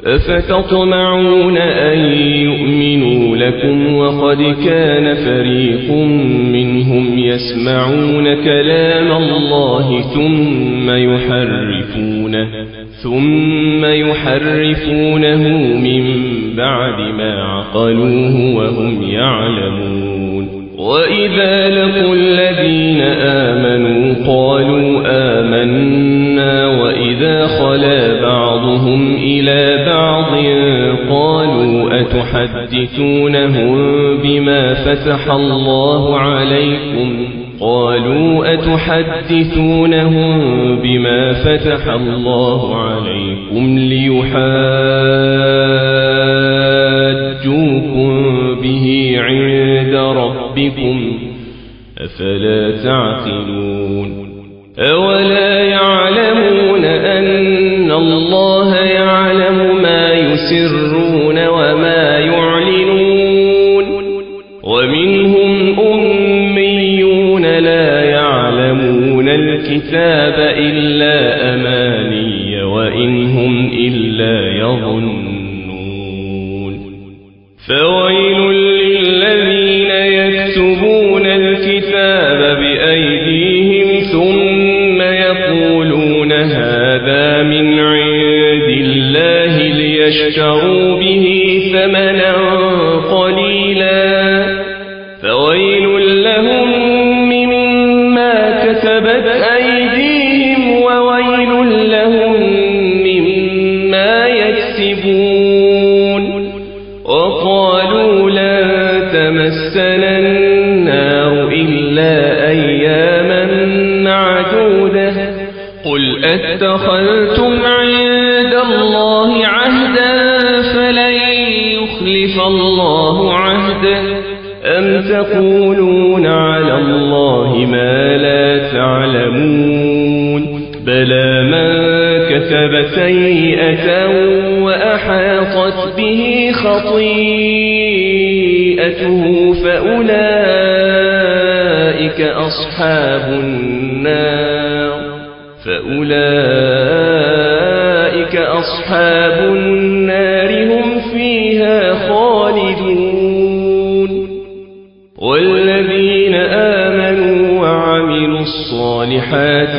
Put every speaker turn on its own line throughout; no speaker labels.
أفتطمعون أن يؤمنوا لكم وقد كان فريق منهم يسمعون كلام الله ثم يحرفونه من بعد ما عقلوه وهم يعلمون. وإذا لقوا الذين آمنوا قالوا آمنا وإذا خلا بعضهم إلى بعض قالوا أتحدثونهم بما فتح الله عليكم ليحاجوكم به عند ربكم أفلا تعقلون. أولا يعلمون أن الله يعلم ما يسرون وما يعلنون. ومنهم أميون لا يعلمون الكتاب إلا أماني وإن هم إلا يظنون. فويل للذين يكتبون الكتاب بأيديهم ثم يقولون هذا من عند الله ليشتروا به ثمنا قليلا فويل لهم مما كتبت أيديهم وويل لهم مما يكسبون. وقالوا لن تمسنا النار إلا أياما معدودة قل أتخذتم عند الله عهدا فلن يخلف الله عهده أم تقولون على الله ما لا تعلمون. بلى من كتب سيئة وأحاطت به خطيئته فأولئك أصحاب النار هم فيها خالدون. والذين آمنوا وعملوا الصالحات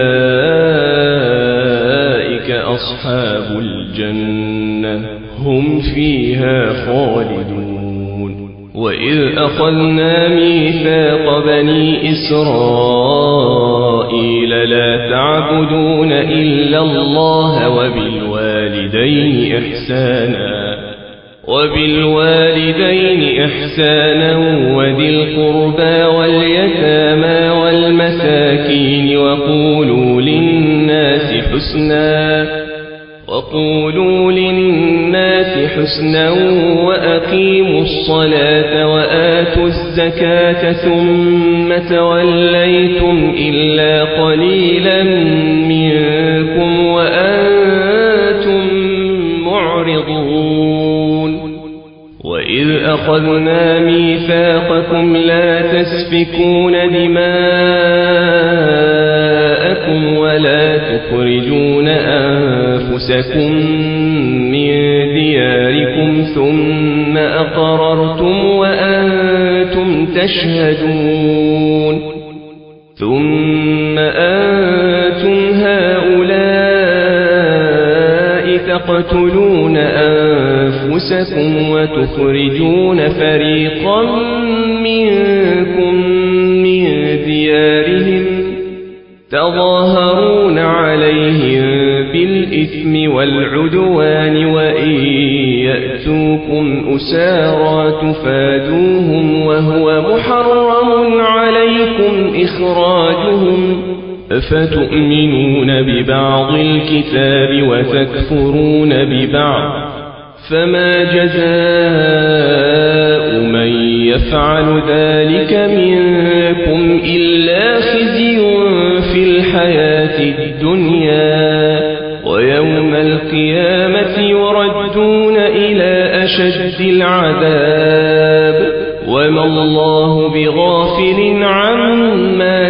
أولئك أصحاب الجنة هم فيها خالدون. وإذ أخذنا ميثاق بني إسرائيل لا تعبدون إلا الله وبالوالدين إحسانا وذي القربى واليتامى والمساكين وقولوا للناس حسنا وأقيموا الصلاة وآتوا الزكاة ثم توليتم إلا قليلا منكم وأنتم معرضون. وإذ أخذنا ميثاقكم لا تسفكون دماءكم ولا تخرجون أنفسكم من دياركم ثم أقررتم وأنتم تشهدون. ثم أنتم هؤلاء تقتلون أنفسكم وتخرجون فريقا منكم من ديارهم تظاهرون عليهم بالإثم والعدوان وإن يأتوكم أسارى تفادوهم وهو محرم عليكم إخراجهم أفتؤمنون ببعض الكتاب وتكفرون ببعض فما جزاء من يفعل ذلك منكم إلا خزي في الحياة الدنيا ويوم القيامة يردون إلى أشد العذاب وما الله بغافل عما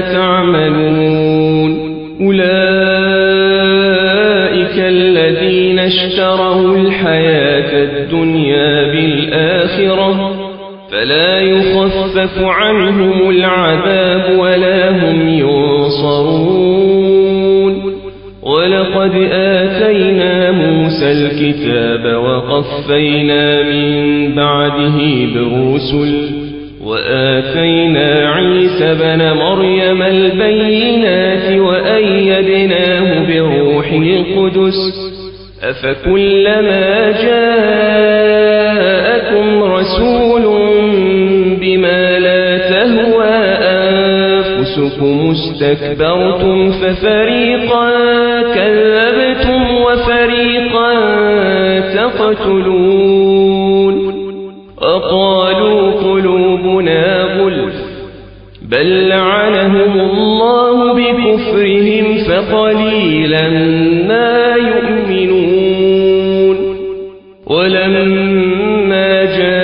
تعملون. أولئك الذين اشتروا الحياة الدنيا بالآخرة فلا يخفف عنهم العذاب ولا هم ينصرون. ولقد آتينا موسى الكتاب وقفينا من بعده بالرسل وآتينا عيسى بن مريم البينات وأيدناه بروح القدس أفكلما جاءكم رسول بما لا تهوى أنفسكم استكبرتم ففريقا كذبتم وفريقا تقتلون. وقالوا قلوبنا غلف بل لعنهم الله بكفرهم فقليلا ما يؤمنون. ولما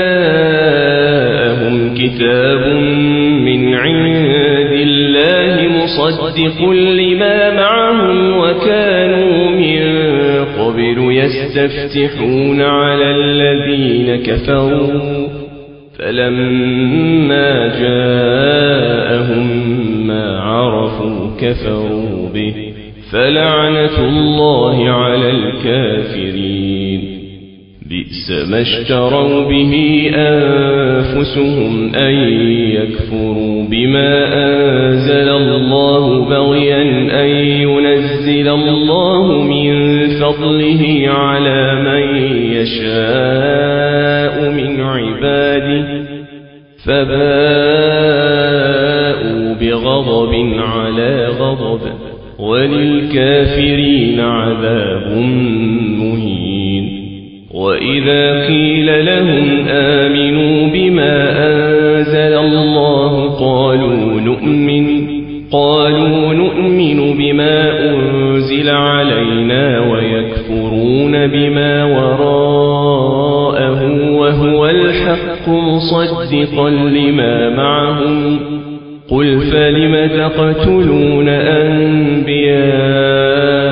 جاءهم كتاب من عند الله مصدق لما معهم وكانوا من قبل يستفتحون على الذين كفروا فلما جاءهم ما عرفوا كفروا به فلعنة الله على الكافرين. بئس ما اشتروا به أنفسهم أن يكفروا بما أنزل الله بغيا أن ينزل الله من فضله على من يشاء من عباده فباءوا بغضب على غضب وللكافرين عذاب مهين. وإذا قيل لهم آمنوا بما أنزل الله قالوا نؤمن بما أنزل علينا ويكفرون بما وراءه وهو الحق مصدقا لما معهم قل فلم تقتلون أنبياء